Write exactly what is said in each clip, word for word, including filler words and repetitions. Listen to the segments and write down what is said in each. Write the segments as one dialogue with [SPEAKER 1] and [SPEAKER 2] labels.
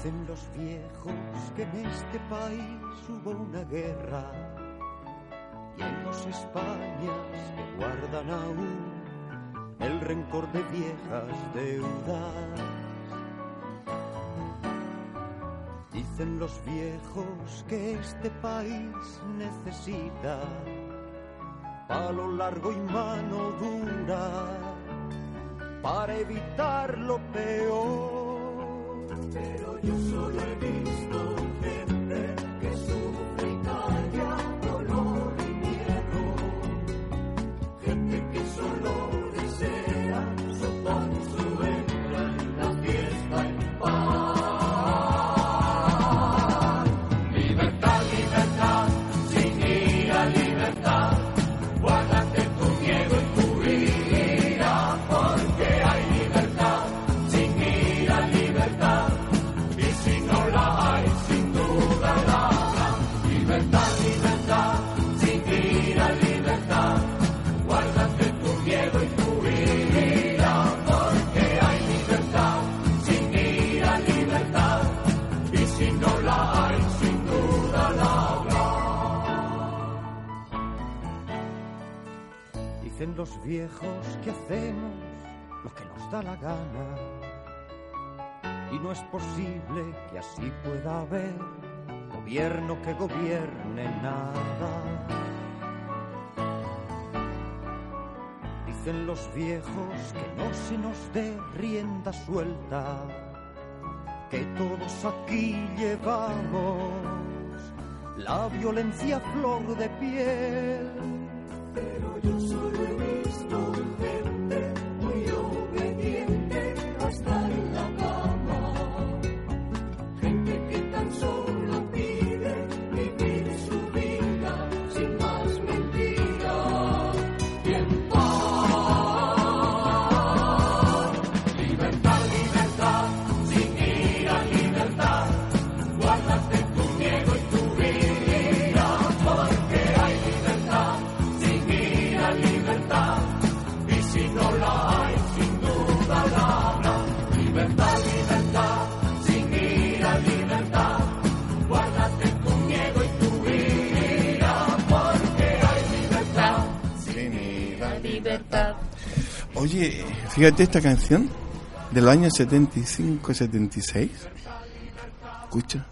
[SPEAKER 1] Dicen los viejos que en este país hubo una guerra y hay dos Españas que guardan aún el rencor de viejas deudas. Dicen los viejos que este país necesita palo largo y mano dura para evitar lo peor. Pero yo solo he visto gente que sufre y calla dolor y miedo, gente que solo desea su pan, su hembra en la fiesta en paz. Libertad, libertad, sin ira, libertad, guárdate tu miedo y tu ira, porque hay libertad, sin ira, libertad. Si no la hay, sin duda la habrá. Libertad, libertad, sin ira, libertad. Guárdate tu miedo y tu ira, porque hay libertad, sin ira, libertad. Y si no la hay, sin duda la habrá. Dicen los viejos que hacemos lo que nos da la gana. Y no es posible que así pueda haber gobierno que gobierne nada. Dicen los viejos que no se nos dé rienda suelta, que todos aquí llevamos la violencia a flor de piel. Pero yo solo he visto gente muy obediente hasta en la cama. Solo pide vivir su vida sin más mentira y en paz. Libertad, libertad, sin ira, libertad. Guárdate tu miedo y tu ira, porque hay libertad, sin ira, libertad. Y si no la hay, sin duda la habrá. Libertad, libertad, sin ira, libertad. Guárdate tu miedo y tu ira, porque hay libertad, sin ira, libertad.
[SPEAKER 2] Oye, fíjate esta canción del año setenta y cinco setenta y seis. Escucha.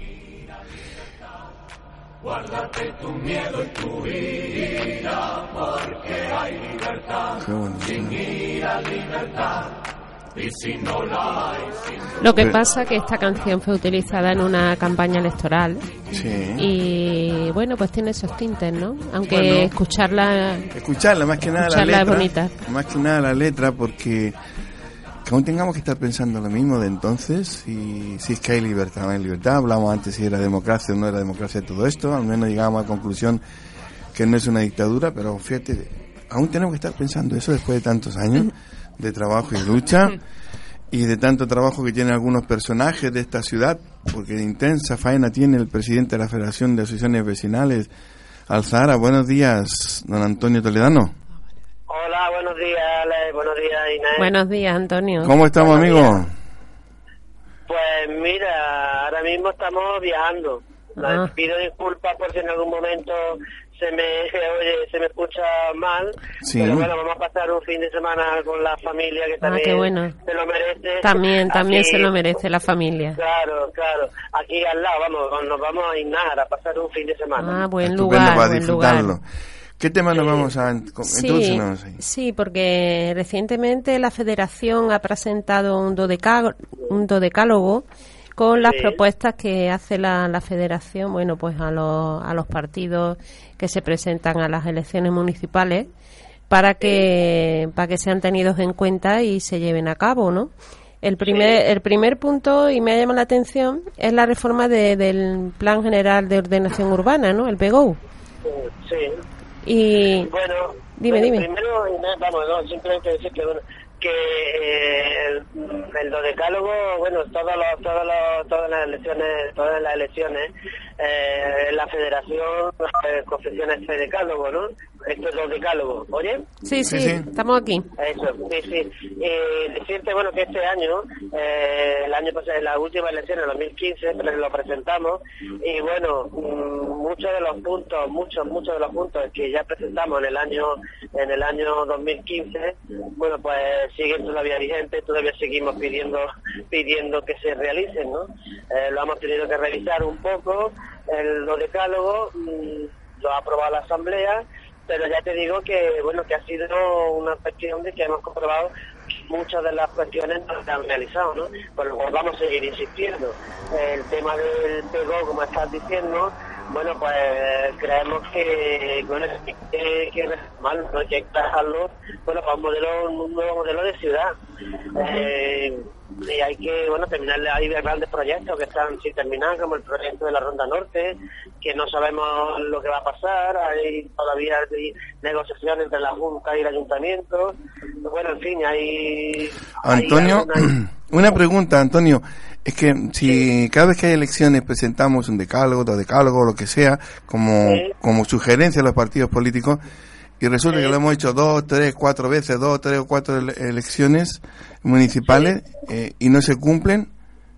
[SPEAKER 1] Guárdate tu miedo y tu ira, porque hay libertad, sin ira, libertad. Y si no la hay, sin...
[SPEAKER 3] Lo que pasa es que esta canción fue utilizada en una campaña electoral.
[SPEAKER 2] Sí.
[SPEAKER 3] Y bueno, pues tiene esos tintes, ¿no? Aunque
[SPEAKER 2] bueno,
[SPEAKER 3] escucharla
[SPEAKER 2] escucharla más que nada la letra, es bonita. Más que nada la letra, porque que aún tengamos que estar pensando lo mismo de entonces, y si es que hay libertad, no hay libertad. Hablamos antes si era democracia o no era democracia todo esto, al menos llegamos a la conclusión que no es una dictadura, pero fíjate, aún tenemos que estar pensando eso después de tantos años de trabajo y lucha, y de tanto trabajo que tienen algunos personajes de esta ciudad, porque de intensa faena tiene el presidente de la Federación de Asociaciones Vecinales, Alzahara. Buenos días, don Antonio Toledano.
[SPEAKER 4] Hola, buenos días, Ale. Buenos días, Inés.
[SPEAKER 3] Buenos días, Antonio.
[SPEAKER 2] ¿Cómo estamos, amigo?
[SPEAKER 4] Pues mira, ahora mismo estamos viajando. Ah. Pido disculpas por si en algún momento se me oye, se me escucha mal, sí. Pero bueno, vamos a pasar un fin de semana con la familia que también
[SPEAKER 3] ah, qué bueno.
[SPEAKER 4] Se lo merece.
[SPEAKER 3] También, también
[SPEAKER 4] aquí,
[SPEAKER 3] se lo merece la familia.
[SPEAKER 4] Claro, claro. Aquí al lado, vamos, nos vamos a Ignar a pasar un fin de semana.
[SPEAKER 3] Ah, buen
[SPEAKER 2] Estupendo
[SPEAKER 3] lugar,
[SPEAKER 2] para
[SPEAKER 3] buen
[SPEAKER 2] disfrutarlo.
[SPEAKER 3] lugar.
[SPEAKER 2] ¿Qué tema nos
[SPEAKER 4] sí.
[SPEAKER 2] vamos a introducirnos?
[SPEAKER 3] Sí, sí, porque recientemente la Federación ha presentado un, dodeca, un dodecálogo con las sí. propuestas que hace la, la Federación, bueno, pues a los, a los partidos que se presentan a las elecciones municipales para que para que sean tenidos en cuenta y se lleven a cabo, ¿no? El primer sí. el primer punto, y me ha llamado la atención, es la reforma de, del Plan General de Ordenación Urbana, ¿no? El P G O.
[SPEAKER 4] Sí.
[SPEAKER 3] Y
[SPEAKER 4] bueno,
[SPEAKER 3] dime,
[SPEAKER 4] bueno,
[SPEAKER 3] dime.
[SPEAKER 4] Primero, vamos, no, simplemente decir que bueno, que eh, el, el dodecálogo, bueno, todos los, todos los, todas las elecciones, todas las elecciones, eh, la Federación eh, confecciona este decálogo, ¿no? esto es los decálogos, ¿oye?
[SPEAKER 3] Sí, sí, sí, estamos aquí.
[SPEAKER 4] Eso, sí, sí. Eh, decirte, bueno, que este año, eh, el año pasado, en las últimas elecciones, en dos mil quince, lo presentamos, y bueno, muchos de los puntos, muchos, muchos de los puntos que ya presentamos en el año, en el año dos mil quince, bueno, pues siguen todavía vigentes, todavía seguimos pidiendo, pidiendo que se realicen, ¿no? Eh, lo hemos tenido que revisar un poco, el, los decálogos, mmm, lo ha aprobado la Asamblea, pero ya te digo que bueno que ha sido una cuestión de que hemos comprobado que muchas de las cuestiones no se han realizado, ¿no? Por lo cual vamos a seguir insistiendo. El tema del pego, como estás diciendo, bueno, pues creemos que bueno que, que reformarlo, ¿no? Que hay que trabajarlo, bueno, para un modelo, un nuevo modelo de ciudad. Eh, y hay que bueno terminar, hay grandes proyectos que están sin terminar, como el proyecto de la Ronda Norte, que no sabemos lo que va a pasar, hay todavía hay negociaciones entre la Junta y el Ayuntamiento, bueno, en fin, hay...
[SPEAKER 2] Antonio,
[SPEAKER 4] hay alguna...
[SPEAKER 2] una pregunta, Antonio, es que si sí. cada vez que hay elecciones presentamos un decálogo, dos decálogos, lo que sea, como, sí. como sugerencia a los partidos políticos, y resulta sí. que lo hemos hecho dos, tres, cuatro veces, dos, tres o cuatro elecciones municipales sí. eh, y no se cumplen,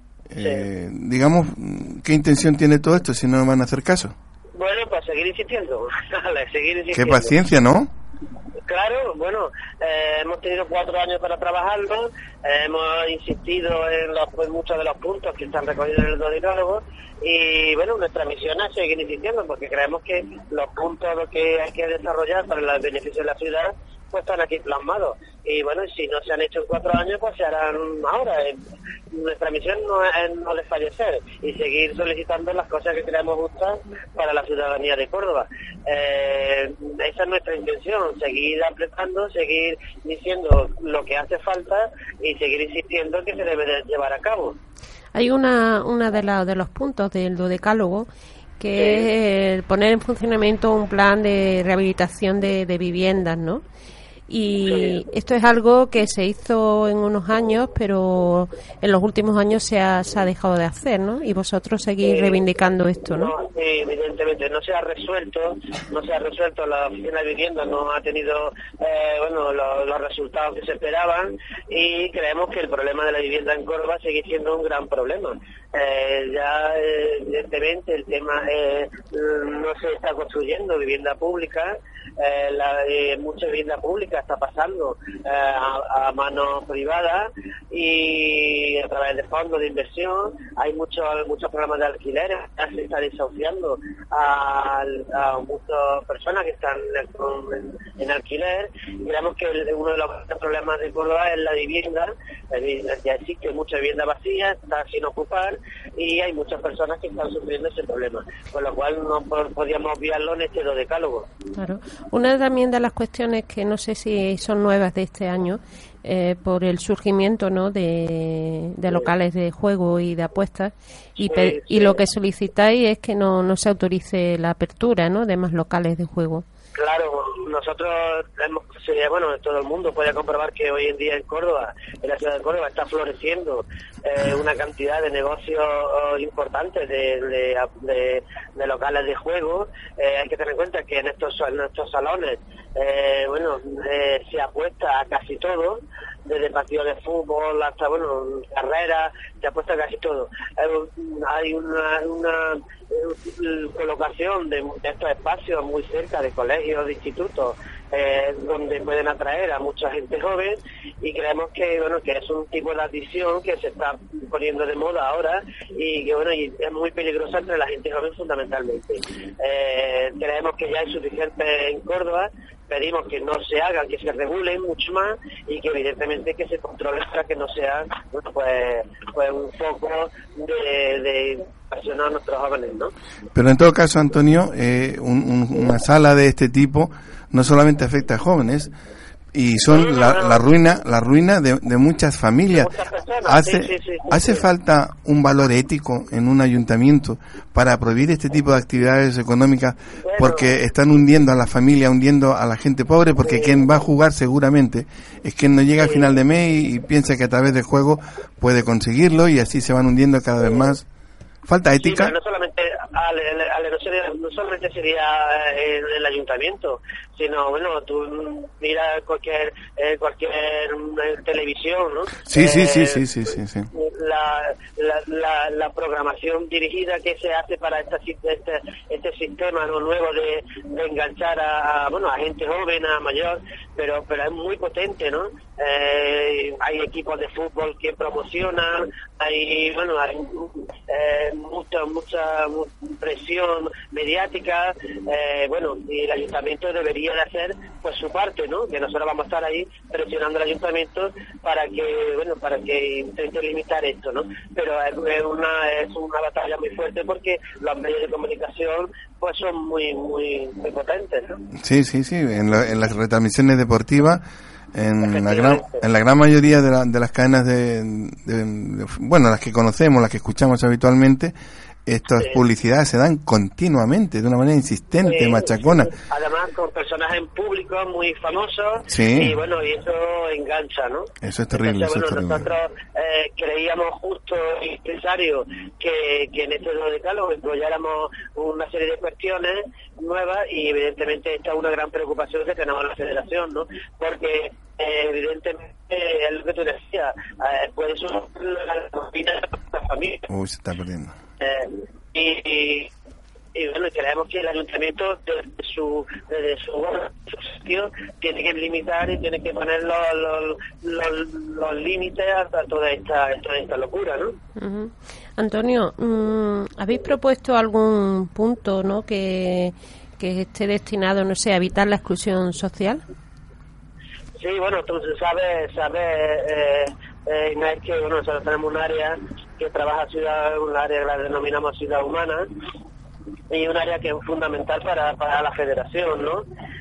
[SPEAKER 2] eh, sí. digamos, ¿qué intención tiene todo esto si no nos van a hacer caso?
[SPEAKER 4] Bueno, pues seguir insistiendo, seguir insistiendo.
[SPEAKER 2] Qué paciencia, ¿no?
[SPEAKER 4] Claro, bueno, eh, hemos tenido cuatro años para trabajarlo, eh, hemos insistido en los, pues, muchos de los puntos que están recogidos en el decálogo y bueno, nuestra misión es seguir insistiendo porque creemos que los puntos que hay que desarrollar para el beneficio de la ciudad pues están aquí plasmados y bueno, si no se han hecho en cuatro años pues se harán ahora. Nuestra misión no es no desfallecer y seguir solicitando las cosas que creemos justas para la ciudadanía de Córdoba. Eh, esa es nuestra intención, seguir apretando, seguir diciendo lo que hace falta y seguir insistiendo que se debe de llevar a cabo.
[SPEAKER 3] Hay una, una de, la, de los puntos del decálogo que sí. es el poner en funcionamiento un plan de rehabilitación de, de viviendas, ¿no? Y sí. esto es algo que se hizo en unos años, pero en los últimos años se ha, se ha dejado de hacer, ¿no? Y vosotros seguís sí. reivindicando esto, ¿no?
[SPEAKER 4] No, sí, evidentemente no se ha resuelto, no se ha resuelto, la oficina de vivienda no ha tenido, eh, bueno, lo, los resultados que se esperaban y creemos que el problema de la vivienda en Córdoba sigue siendo un gran problema. Eh, ya eh, evidentemente el tema eh, no se está construyendo vivienda pública, eh, la, eh, mucha vivienda pública está pasando eh, a, a manos privadas y a través de fondos de inversión hay muchos muchos programas de alquileres, ya se está desahuciando a, a muchas personas que están en, en alquiler y creemos que el, uno de los problemas de Córdoba es la vivienda, ya existe mucha vivienda vacía, está sin ocupar y hay muchas personas que están sufriendo ese problema, con lo cual no podíamos obviarlo en este decálogo.
[SPEAKER 3] Claro. Una también de las cuestiones que no sé si son nuevas de este año, eh, por el surgimiento, ¿no?, de, de locales de juego y de apuestas, y, sí, pe- sí. y lo que solicitáis es que no, no se autorice la apertura, ¿no?, de más locales de juego.
[SPEAKER 4] Claro, nosotros hemos, bueno, todo el mundo puede comprobar que hoy en día en Córdoba, en la ciudad de Córdoba, está floreciendo eh, una cantidad de negocios importantes de, de, de, de locales de juego. Eh, hay que tener en cuenta que en estos, en estos salones, eh, bueno, eh, se apuesta a casi todo, desde partidos de fútbol hasta, bueno, carreras, se apuesta a casi todo. Eh, hay una, una eh, colocación de, de estos espacios muy cerca de colegios, de institutos, eh, donde pueden atraer a mucha gente joven y creemos que, bueno, que es un tipo de adicción que se está poniendo de moda ahora y que, bueno, y es muy peligrosa entre la gente joven fundamentalmente. Eh, creemos que ya es suficiente en Córdoba. Pedimos que no se hagan, que se regulen mucho más y que evidentemente que se controle para que no sea, bueno, pues, pues un foco de, de presionar a nuestros jóvenes, ¿no?
[SPEAKER 2] Pero en todo caso, Antonio, eh, un, un, una sala de este tipo no solamente afecta a jóvenes, y son no, no, la, no. la ruina la ruina de, de muchas familias. De muchas personas. Hace, sí, sí, sí, hace sí. falta un valor ético en un ayuntamiento para prohibir este tipo de actividades económicas, bueno, porque están hundiendo a la familia, hundiendo a la gente pobre, porque sí. quien va a jugar seguramente es quien no llega sí. a final de mes y, y piensa que a través del juego puede conseguirlo y así se van hundiendo cada vez más. Falta ética.
[SPEAKER 4] Sí, pero no solamente Ale, no, sería, no solamente sería en el ayuntamiento, sino, bueno, tú miras cualquier eh, cualquier eh, televisión, ¿no?
[SPEAKER 2] Sí,
[SPEAKER 4] eh,
[SPEAKER 2] sí, sí, sí, sí, sí, sí.
[SPEAKER 4] La, la, la, la programación dirigida que se hace para esta, este, este sistema, ¿no?, nuevo de, de enganchar a, a, bueno, a gente joven, a mayor, pero, pero es muy potente, ¿no? Eh, hay equipos de fútbol que promocionan, hay, bueno, hay eh, mucha, mucha presión mediática, eh, bueno, y el ayuntamiento debería de hacer pues su parte, ¿no? Que nosotros vamos a estar ahí presionando al ayuntamiento para que, bueno, para que intente limitar esto, ¿no? Pero es, es una es una batalla muy fuerte porque los medios de comunicación pues son muy muy muy potentes, ¿no?
[SPEAKER 2] Sí, sí, sí, en, la, en las retransmisiones deportivas, en la gran en la gran mayoría de, la, de las cadenas de, de, de, bueno, las que conocemos, las que escuchamos habitualmente, estas sí. publicidades se dan continuamente, de una manera insistente, sí, machacona.
[SPEAKER 4] Sí. Además, con personajes en público muy famosos,
[SPEAKER 2] sí.
[SPEAKER 4] y bueno, y eso engancha, ¿no?
[SPEAKER 2] Eso es terrible.
[SPEAKER 4] Entonces,
[SPEAKER 2] eso
[SPEAKER 4] bueno,
[SPEAKER 2] es terrible.
[SPEAKER 4] nosotros eh, creíamos justo y necesario que, que en este nuevo decálogo incluyéramos una serie de cuestiones nuevas, y evidentemente esta es una gran preocupación que tenemos en la Federación, ¿no? Porque eh, evidentemente es lo que tú decías, eh, puede ser la rutina de la familia.
[SPEAKER 2] Uy, se está perdiendo.
[SPEAKER 4] Eh, y, y, y bueno, creemos que el ayuntamiento desde su desde su, su sitio tiene que limitar y tiene que poner los, los, los, los límites a toda esta, toda esta locura, ¿no?
[SPEAKER 3] Uh-huh. Antonio, mmm, ¿habéis propuesto algún punto, ¿no?, que, que esté destinado, no sé, a evitar la exclusión social?
[SPEAKER 4] Sí, bueno, tú sabes, sabes eh, eh, Inés, que bueno, nosotros tenemos un área que trabaja ciudad, un área que la denominamos ciudad humana, y un área que es fundamental para, para la federación, ¿no?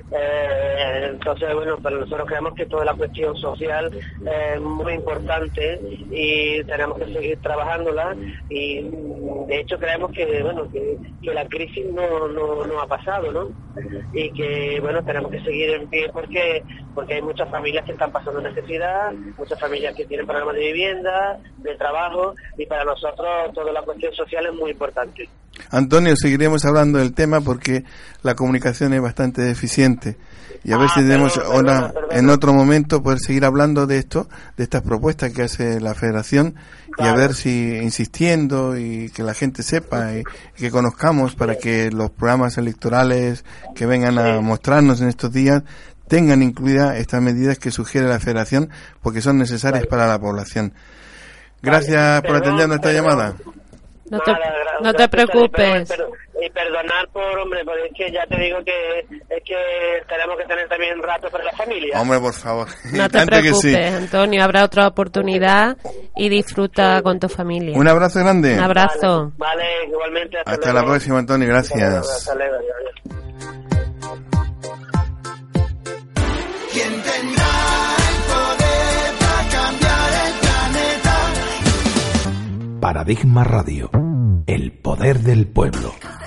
[SPEAKER 4] Eh, entonces, bueno, pero nosotros creemos que toda la cuestión social es muy importante y tenemos que seguir trabajándola, y de hecho creemos que, bueno, que, que la crisis no, no, no ha pasado, ¿no? Y que, bueno, tenemos que seguir en pie porque, porque hay muchas familias que están pasando necesidad, muchas familias que tienen problemas de vivienda, de trabajo, y para nosotros toda la cuestión social es muy importante.
[SPEAKER 2] Antonio, seguiremos hablando del tema porque la comunicación es bastante deficiente, y a
[SPEAKER 4] ah,
[SPEAKER 2] ver si tenemos
[SPEAKER 4] perdón,
[SPEAKER 2] ahora,
[SPEAKER 4] perdón, perdón.
[SPEAKER 2] en otro momento, poder seguir hablando de esto, de estas propuestas que hace la Federación, claro. Y a ver si insistiendo y que la gente sepa y, y que conozcamos para que los programas electorales que vengan sí. a mostrarnos en estos días tengan incluidas estas medidas que sugiere la Federación, porque son necesarias vale. para la población. Gracias vale. por atender nuestra perdón. llamada.
[SPEAKER 3] No te, Nada, no te preocupes.
[SPEAKER 4] Pero, pero, y perdonar por, hombre, porque es que ya te digo que es que tenemos que tener también rato para la familia.
[SPEAKER 2] Hombre, por favor.
[SPEAKER 3] No te preocupes, sí. Antonio, habrá otra oportunidad y disfruta sí. con tu familia.
[SPEAKER 2] Un abrazo grande.
[SPEAKER 3] Un abrazo.
[SPEAKER 4] Vale, vale igualmente. Hasta,
[SPEAKER 2] hasta la próxima, Antonio, gracias.
[SPEAKER 4] Hasta luego, hasta luego.
[SPEAKER 1] ¿Quién tendrá el poder para cambiar el planeta?
[SPEAKER 5] Paradigma Radio, el poder del pueblo.